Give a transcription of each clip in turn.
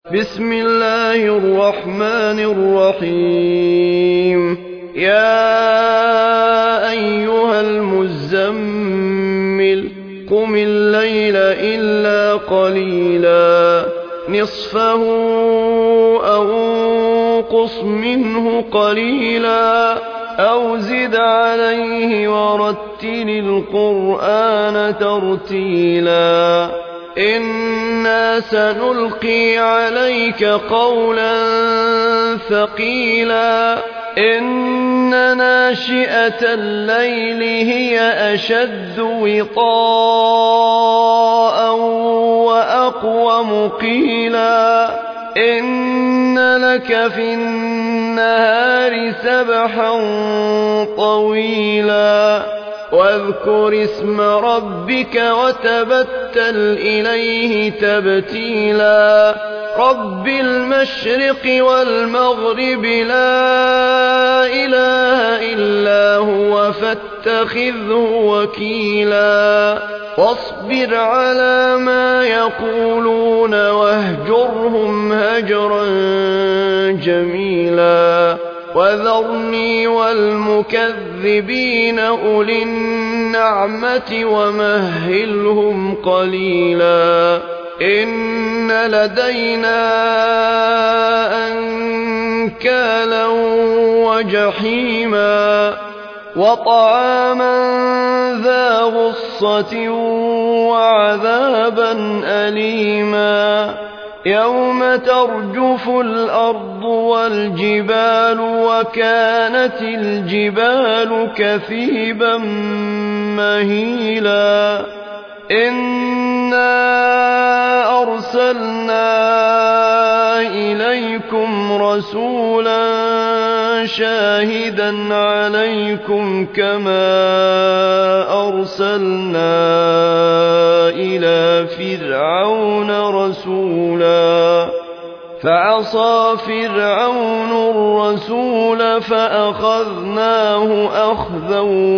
بسم الله الرحمن الرحيم. يا أيها المزمل قم الليل إلا قليلا نصفه أو انقص منه قليلا أو زد عليه ورتل القرآن ترتيلا إنا سنلقي عليك قولا ثقيلا إن ناشئة الليل هي أشد وطاء وأقوم قيلا إن لك في النهار سبحا طويلا واذكر اسم ربك وتبتل إليه تبتيلا رب المشرق والمغرب لا إله إلا هو فاتخذه وكيلا واصبر على ما يقولون واهجرهم هجرا جميلا وذرني والمكذبين أولي النعمة ومهلهم قليلا إن لدينا أنكالا وجحيما وطعاما ذا غصة وعذابا أليما يوم ترجف الأرض والجبال وكانت الجبال كثيبا مهيلا إنا أرسلنا إليكم رسولا شاهدا عليكم كما أرسلنا إلى فرعون رسولا فعصى فرعون الرسول فأخذناه أخذا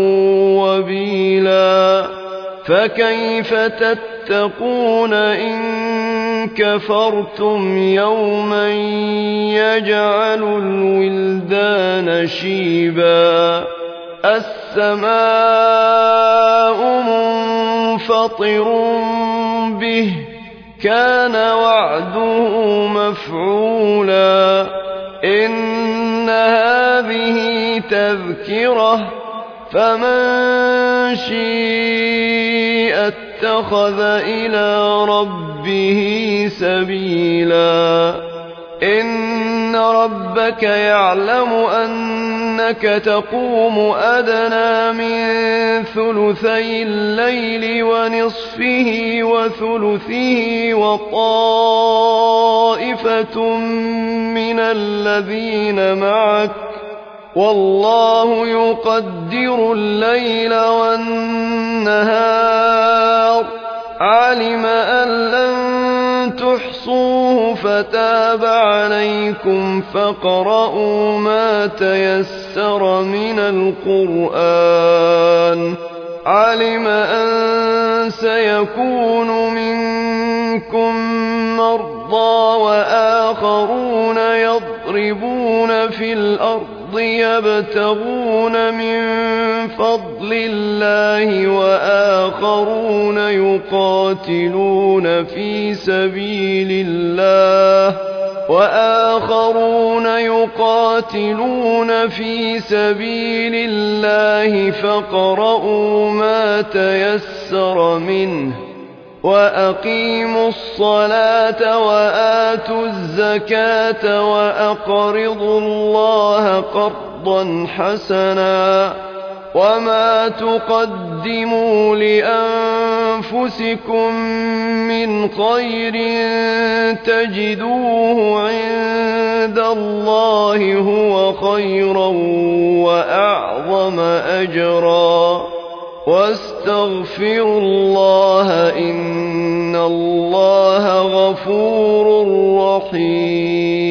وبيلا فكيف تتقون إن كفرتم يوما يجعل الولدان شيبا السماء منفطر به كان وعده مفعولا إن هذه تذكرة فمن شيء اتخذ إلى ربه سبيلا إن ربك يعلم أنك تقوم أدنى من ثلثي الليل ونصفه وثلثه وطائفة من الذين معك والله يقدر الليل والنهار علم أن لن تحصوه فتاب عليكم فاقرؤوا ما تيسر من القرآن علم أن سيكون منكم مرضى وآخرون يضربون في الأرض يبتغون من فضل الله وآخرون يقاتلون في سبيل الله فاقرؤوا ما تيسر منه وأقيموا الصلاة وآتوا الزكاة وأقرضوا الله قرضا حسنا وما تقدموا لأنفسكم من خير تجدوه عند الله هو خيرا وأعظم أجرا واستغفروا الله إن الله غفور رحيم